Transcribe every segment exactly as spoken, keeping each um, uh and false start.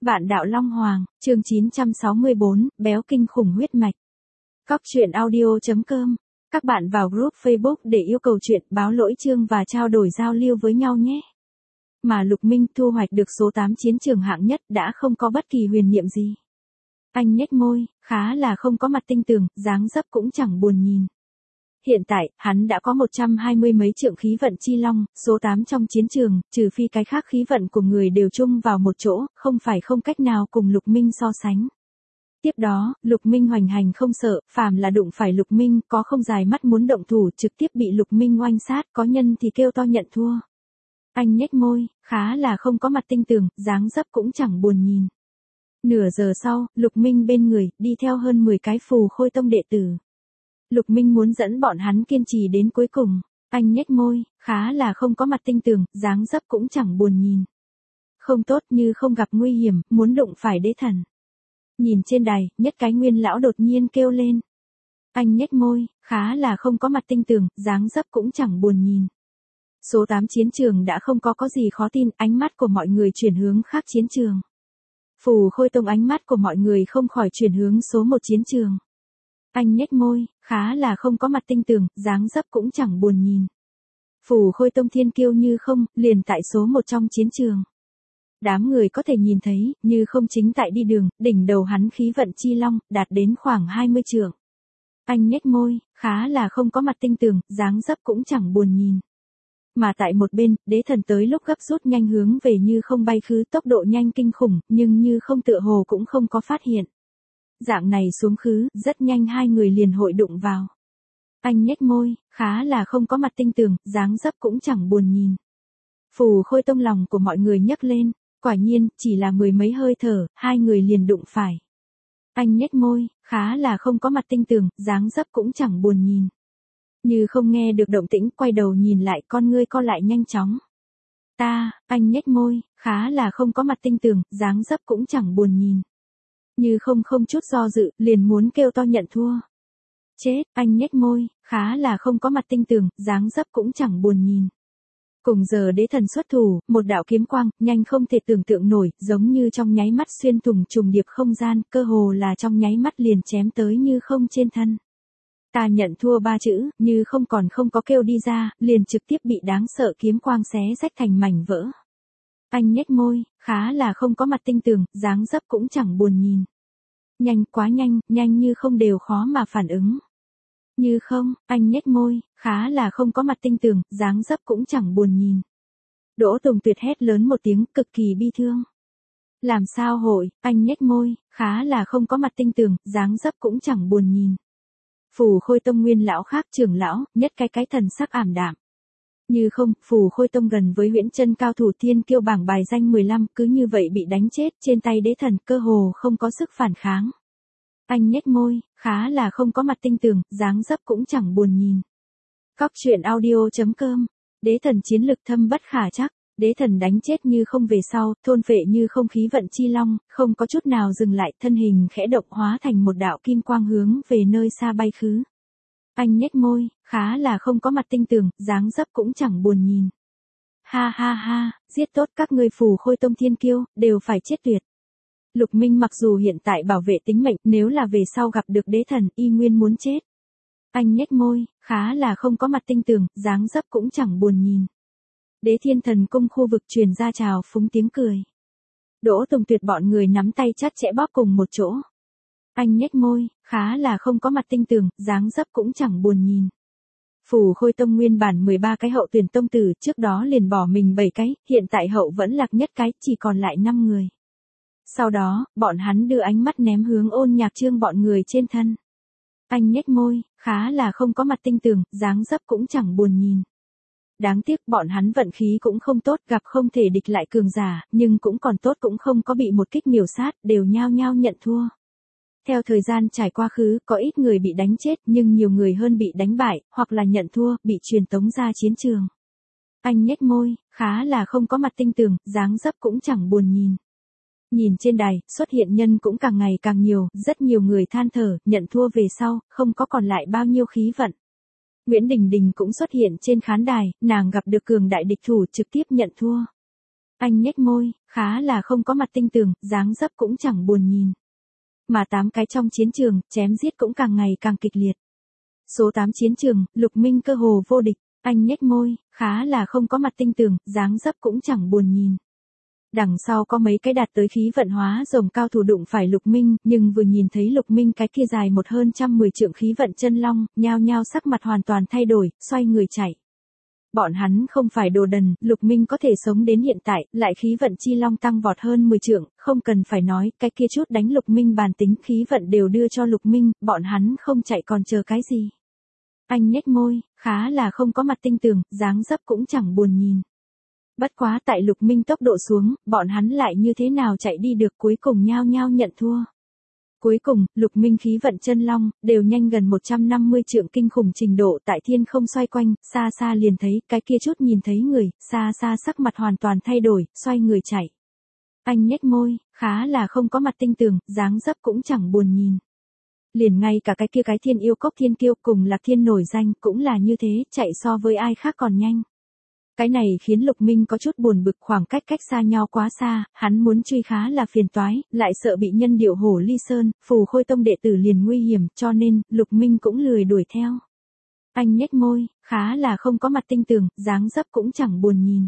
Vạn đạo Long Hoàng, chương chín trăm sáu mươi bốn, béo kinh khủng huyết mạch. Cóc truyện audio chấm com. Các bạn vào group Facebook để yêu cầu chuyện, báo lỗi chương và trao đổi giao lưu với nhau nhé. Mà Lục Minh thu hoạch được số tám chiến trường hạng nhất đã không có bất kỳ huyền niệm gì. Anh nhếch môi, khá là không có mặt tinh tường, dáng dấp cũng chẳng buồn nhìn. Hiện tại, hắn đã có một trăm hai mươi mấy trượng khí vận chi long, số tám trong chiến trường, trừ phi cái khác khí vận của người đều chung vào một chỗ, không phải không cách nào cùng Lục Minh so sánh. Tiếp đó, Lục Minh hoành hành không sợ, phàm là đụng phải Lục Minh, có không dài mắt muốn động thủ trực tiếp bị Lục Minh oanh sát, có nhân thì kêu to nhận thua. Anh nhếch môi, khá là không có mặt tinh tường, dáng dấp cũng chẳng buồn nhìn. Nửa giờ sau, Lục Minh bên người, đi theo hơn mười cái phù khôi tông đệ tử. Lục Minh muốn dẫn bọn hắn kiên trì đến cuối cùng. Anh nhếch môi, khá là không có mặt tinh tường, dáng dấp cũng chẳng buồn nhìn. Không tốt như không gặp nguy hiểm, muốn đụng phải đế thần. Nhìn trên đài, nhất cái nguyên lão đột nhiên kêu lên. Anh nhếch môi, khá là không có mặt tinh tường, dáng dấp cũng chẳng buồn nhìn. Số tám chiến trường đã không có có gì khó tin, ánh mắt của mọi người chuyển hướng khác chiến trường. Phù khôi tông ánh mắt của mọi người không khỏi chuyển hướng số một chiến trường. Anh nhếch môi, khá là không có mặt tinh tường, dáng dấp cũng chẳng buồn nhìn. Phù khôi tông thiên kiêu như không, liền tại số một trong chiến trường. Đám người có thể nhìn thấy, như không chính tại đi đường, đỉnh đầu hắn khí vận chi long, đạt đến khoảng hai mươi trượng. Anh nhếch môi, khá là không có mặt tinh tường, dáng dấp cũng chẳng buồn nhìn. Mà tại một bên, đế thần tới lúc gấp rút nhanh hướng về như không bay khứ, tốc độ nhanh kinh khủng, nhưng như không tựa hồ cũng không có phát hiện. Dạng này xuống khứ, rất nhanh hai người liền hội đụng vào. Anh nhếch môi, khá là không có mặt tinh tường, dáng dấp cũng chẳng buồn nhìn. Phù khôi tông lòng của mọi người nhấc lên, quả nhiên, chỉ là mười mấy hơi thở, hai người liền đụng phải. Anh nhếch môi, khá là không có mặt tinh tường, dáng dấp cũng chẳng buồn nhìn. Như không nghe được động tĩnh, quay đầu nhìn lại, con ngươi co lại nhanh chóng. Ta, anh nhếch môi, khá là không có mặt tinh tường, dáng dấp cũng chẳng buồn nhìn. Như không không chút do dự, liền muốn kêu to nhận thua. Chết, anh nhếch môi, khá là không có mặt tinh tường, dáng dấp cũng chẳng buồn nhìn. Cùng giờ đế thần xuất thủ, một đạo kiếm quang, nhanh không thể tưởng tượng nổi, giống như trong nháy mắt xuyên thủng trùng điệp không gian, cơ hồ là trong nháy mắt liền chém tới như không trên thân. Ta nhận thua ba chữ, như không còn không có kêu đi ra, liền trực tiếp bị đáng sợ kiếm quang xé rách thành mảnh vỡ. Anh nhếch môi, khá là không có mặt tinh tường, dáng dấp cũng chẳng buồn nhìn. Nhanh quá nhanh, nhanh như không đều khó mà phản ứng. Như không, anh nhếch môi, khá là không có mặt tinh tường, dáng dấp cũng chẳng buồn nhìn. Đỗ Tùng Tuyệt hét lớn một tiếng, cực kỳ bi thương. Làm sao hội, anh nhếch môi, khá là không có mặt tinh tường, dáng dấp cũng chẳng buồn nhìn. Phù khôi tông nguyên lão khác trưởng lão, nhất cái cái thần sắc ảm đạm. Như không, phù khôi tông gần với huyễn chân cao thủ thiên kiêu bảng bài danh mười lăm, cứ như vậy bị đánh chết trên tay đế thần, cơ hồ không có sức phản kháng. Anh nhếch môi, khá là không có mặt tinh tường, dáng dấp cũng chẳng buồn nhìn. Cóc truyện audio chấm com. Đế thần chiến lực thâm bất khả chắc, đế thần đánh chết như không về sau, thôn phệ như không khí vận chi long, không có chút nào dừng lại, thân hình khẽ động hóa thành một đạo kim quang hướng về nơi xa bay khứ. Anh nhếch môi, khá là không có mặt tinh tường, dáng dấp cũng chẳng buồn nhìn. Ha ha ha, giết tốt các ngươi phù khôi tông thiên kiêu, đều phải chết tuyệt. Lục Minh mặc dù hiện tại bảo vệ tính mệnh, nếu là về sau gặp được đế thần, y nguyên muốn chết. Anh nhếch môi, khá là không có mặt tinh tường, dáng dấp cũng chẳng buồn nhìn. Đế thiên thần cung khu vực truyền ra trào phúng tiếng cười. Đỗ Tùng Tuyệt bọn người nắm tay chặt chẽ bóp cùng một chỗ. Anh nhếch môi, khá là không có mặt tinh tường, dáng dấp cũng chẳng buồn nhìn. Phù khôi tông nguyên bản mười ba cái hậu tuyển tông tử, trước đó liền bỏ mình bảy cái, hiện tại hậu vẫn lạc nhất cái, chỉ còn lại năm người. Sau đó, bọn hắn đưa ánh mắt ném hướng Ôn Nhạc Trương bọn người trên thân. Anh nhếch môi, khá là không có mặt tinh tường, dáng dấp cũng chẳng buồn nhìn. Đáng tiếc bọn hắn vận khí cũng không tốt, gặp không thể địch lại cường giả, nhưng cũng còn tốt cũng không có bị một kích miểu sát, đều nhao nhao nhận thua. Theo thời gian trải qua khứ, có ít người bị đánh chết, nhưng nhiều người hơn bị đánh bại, hoặc là nhận thua, bị truyền tống ra chiến trường. Anh nhếch môi, khá là không có mặt tinh tường, dáng dấp cũng chẳng buồn nhìn. Nhìn trên đài, xuất hiện nhân cũng càng ngày càng nhiều, rất nhiều người than thở, nhận thua về sau, không có còn lại bao nhiêu khí vận. Nguyễn Đình Đình cũng xuất hiện trên khán đài, nàng gặp được cường đại địch thủ trực tiếp nhận thua. Anh nhếch môi, khá là không có mặt tinh tường, dáng dấp cũng chẳng buồn nhìn. Mà tám cái trong chiến trường, chém giết cũng càng ngày càng kịch liệt. Số tám chiến trường, Lục Minh cơ hồ vô địch. Anh nhếch môi, khá là không có mặt tinh tường, dáng dấp cũng chẳng buồn nhìn. Đằng sau có mấy cái đạt tới khí vận hóa rồng cao thủ đụng phải Lục Minh, nhưng vừa nhìn thấy Lục Minh cái kia dài một hơn trăm mười trượng khí vận chân long, nhao nhao sắc mặt hoàn toàn thay đổi, xoay người chạy. Bọn hắn không phải đồ đần, Lục Minh có thể sống đến hiện tại, lại khí vận chi long tăng vọt hơn mười trượng, không cần phải nói, cái kia chút đánh Lục Minh bàn tính khí vận đều đưa cho Lục Minh, bọn hắn không chạy còn chờ cái gì. Anh nhếch môi, khá là không có mặt tinh tường, dáng dấp cũng chẳng buồn nhìn. Bất quá tại Lục Minh tốc độ xuống, bọn hắn lại như thế nào chạy đi được, cuối cùng nhao nhao nhận thua. Cuối cùng, Lục Minh khí vận chân long, đều nhanh gần một trăm năm mươi trượng kinh khủng trình độ tại thiên không xoay quanh, xa xa liền thấy, cái kia chút nhìn thấy người, xa xa sắc mặt hoàn toàn thay đổi, xoay người chạy. Anh nhếch môi, khá là không có mặt tinh tường, dáng dấp cũng chẳng buồn nhìn. Liền ngay cả cái kia cái thiên yêu cốc thiên kiêu cùng Lạc Thiên nổi danh cũng là như thế, chạy so với ai khác còn nhanh. Cái này khiến Lục Minh có chút buồn bực, khoảng cách cách xa nhau quá xa, hắn muốn truy khá là phiền toái, lại sợ bị nhân điệu hổ ly sơn, phù khôi tông đệ tử liền nguy hiểm, cho nên, Lục Minh cũng lười đuổi theo. Anh nhếch môi, khá là không có mặt tinh tường, dáng dấp cũng chẳng buồn nhìn.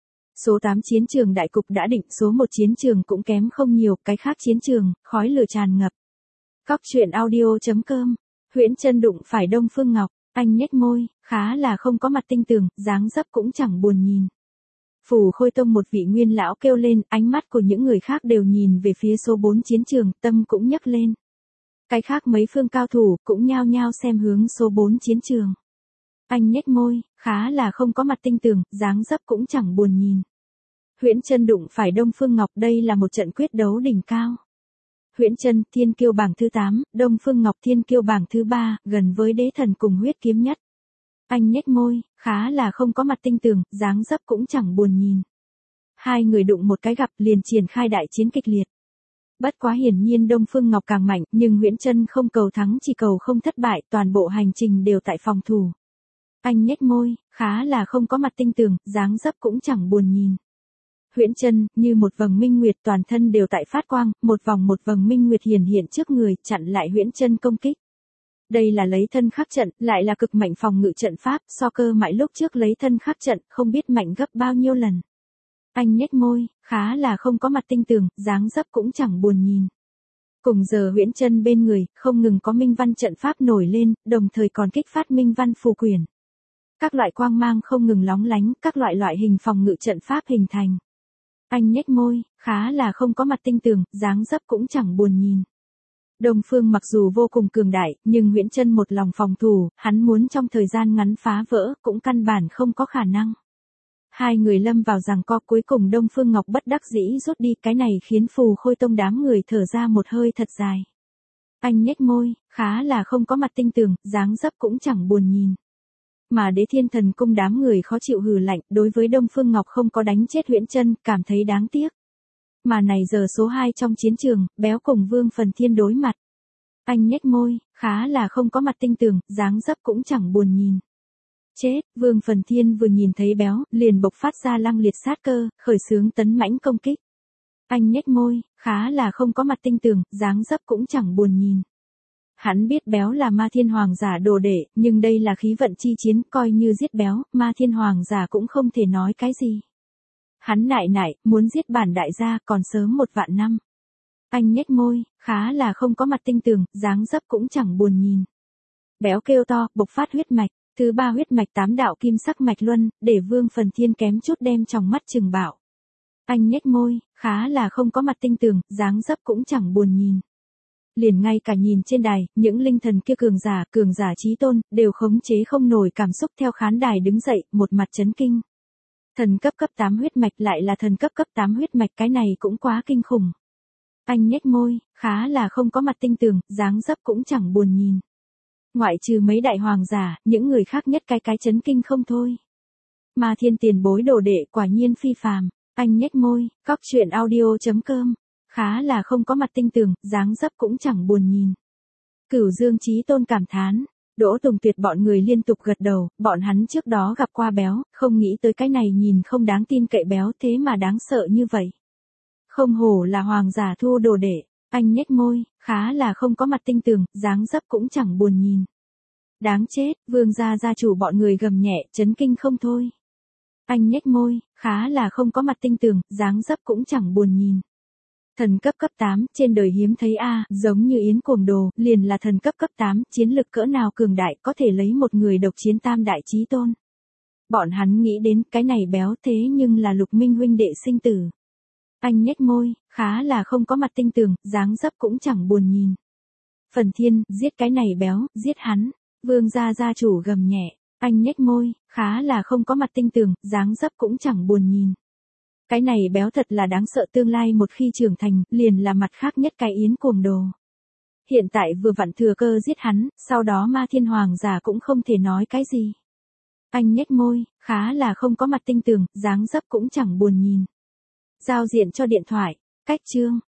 Số tám chiến trường đại cục đã định, số một chiến trường cũng kém không nhiều, cái khác chiến trường, khói lửa tràn ngập. Cóc truyện audio chấm com, Huyễn Chân đụng phải Đông Phương Ngọc. Anh nhếch môi, khá là không có mặt tinh tường, dáng dấp cũng chẳng buồn nhìn. Phù Khôi Tông một vị nguyên lão kêu lên, ánh mắt của những người khác đều nhìn về phía số bốn chiến trường, tâm cũng nhấc lên. Cái khác mấy phương cao thủ cũng nhao nhao xem hướng số bốn chiến trường. Anh nhếch môi, khá là không có mặt tinh tường, dáng dấp cũng chẳng buồn nhìn. Huyễn Chân đụng phải Đông Phương Ngọc, đây là một trận quyết đấu đỉnh cao. Huyễn Chân, thiên kiêu bảng thứ tám, Đông Phương Ngọc thiên kiêu bảng thứ ba, gần với đế thần cùng huyết kiếm nhất. Anh nhếch môi, khá là không có mặt tinh tường, dáng dấp cũng chẳng buồn nhìn. Hai người đụng một cái gặp liền triển khai đại chiến kịch liệt. Bất quá hiển nhiên Đông Phương Ngọc càng mạnh, nhưng Huyễn Chân không cầu thắng chỉ cầu không thất bại, toàn bộ hành trình đều tại phòng thủ. Anh nhếch môi, khá là không có mặt tinh tường, dáng dấp cũng chẳng buồn nhìn. Huyễn Chân, như một vầng minh nguyệt toàn thân đều tại phát quang, một vòng một vầng minh nguyệt hiển hiện trước người, chặn lại Huyễn Chân công kích. Đây là lấy thân khắc trận, lại là cực mạnh phòng ngự trận pháp, so cơ mại lúc trước lấy thân khắc trận, không biết mạnh gấp bao nhiêu lần. Anh nhếch môi, khá là không có mặt tinh tường, dáng dấp cũng chẳng buồn nhìn. Cùng giờ Huyễn Chân bên người, không ngừng có minh văn trận pháp nổi lên, đồng thời còn kích phát minh văn phù quyển. Các loại quang mang không ngừng lóng lánh, các loại loại hình phòng ngự trận pháp hình thành. Anh nhếch môi, khá là không có mặt tinh tường, dáng dấp cũng chẳng buồn nhìn. Đông Phương mặc dù vô cùng cường đại, nhưng Huyễn Chân một lòng phòng thủ, hắn muốn trong thời gian ngắn phá vỡ, cũng căn bản không có khả năng. Hai người lâm vào giằng co, cuối cùng Đông Phương Ngọc bất đắc dĩ rút đi, cái này khiến Phù Khôi Tông đám người thở ra một hơi thật dài. Anh nhếch môi, khá là không có mặt tinh tường, dáng dấp cũng chẳng buồn nhìn. Mà Đế Thiên Thần Cung đám người khó chịu hừ lạnh, đối với Đông Phương Ngọc không có đánh chết Huyễn Chân, cảm thấy đáng tiếc. Mà này giờ số hai trong chiến trường, Béo cùng Vương Phần Thiên đối mặt. Anh nhếch môi, khá là không có mặt tinh tường, dáng dấp cũng chẳng buồn nhìn. Chết, Vương Phần Thiên vừa nhìn thấy Béo, liền bộc phát ra lăng liệt sát cơ, khởi xướng tấn mãnh công kích. Anh nhếch môi, khá là không có mặt tinh tường, dáng dấp cũng chẳng buồn nhìn. Hắn biết Béo là Ma Thiên Hoàng giả đồ đệ, nhưng đây là khí vận chi chiến, coi như giết Béo, Ma Thiên Hoàng giả cũng không thể nói cái gì. Hắn nại nại, muốn giết bản đại gia còn sớm một vạn năm. Anh nhếch môi, khá là không có mặt tinh tường, dáng dấp cũng chẳng buồn nhìn. Béo kêu to, bộc phát huyết mạch, thứ ba huyết mạch tám đạo kim sắc mạch luân, để Vương Phần Thiên kém chút đem trong mắt trừng bạo. Anh nhếch môi, khá là không có mặt tinh tường, dáng dấp cũng chẳng buồn nhìn. Liền ngay cả nhìn trên đài, những linh thần kia cường giả, cường giả chí tôn, đều khống chế không nổi cảm xúc theo khán đài đứng dậy, một mặt chấn kinh. Thần cấp cấp tám huyết mạch lại là thần cấp cấp tám huyết mạch, cái này cũng quá kinh khủng. Anh nhếch môi, khá là không có mặt tinh tường, dáng dấp cũng chẳng buồn nhìn. Ngoại trừ mấy đại hoàng giả, những người khác nhất cái cái chấn kinh không thôi. Ma Thiên tiền bối đồ đệ quả nhiên phi phàm. Anh nhếch môi, cóc truyện audio chấm com, khá là không có mặt tinh tường, dáng dấp cũng chẳng buồn nhìn. Cửu Dương Chí Tôn cảm thán, Đỗ Tùng Tuyệt bọn người liên tục gật đầu, bọn hắn trước đó gặp qua béo, không nghĩ tới cái này nhìn không đáng tin cậy béo thế mà đáng sợ như vậy. Không hổ là hoàng giả thu đồ đệ, anh nhếch môi, khá là không có mặt tinh tường, dáng dấp cũng chẳng buồn nhìn. Đáng chết, Vương gia gia chủ bọn người gầm nhẹ, chấn kinh không thôi. Anh nhếch môi, khá là không có mặt tinh tường, dáng dấp cũng chẳng buồn nhìn. Thần cấp cấp tám, trên đời hiếm thấy a, giống như Yến Cuồng Đồ, liền là thần cấp cấp tám, chiến lực cỡ nào cường đại, có thể lấy một người độc chiến tam đại chí tôn. Bọn hắn nghĩ đến, cái này béo thế nhưng là Lục Minh huynh đệ sinh tử. Anh nhếch môi, khá là không có mặt tinh tường, dáng dấp cũng chẳng buồn nhìn. Phần Thiên, giết cái này béo, giết hắn. Vương gia gia chủ gầm nhẹ, anh nhếch môi, khá là không có mặt tinh tường, dáng dấp cũng chẳng buồn nhìn. Cái này béo thật là đáng sợ, tương lai một khi trưởng thành, liền là mặt khác nhất cái Yến Cuồng Đồ. Hiện tại vừa vặn thừa cơ giết hắn, sau đó Ma Thiên Hoàng giả cũng không thể nói cái gì. Anh nhếch môi, khá là không có mặt tinh tường, dáng dấp cũng chẳng buồn nhìn. Giao diện cho điện thoại, cách chương.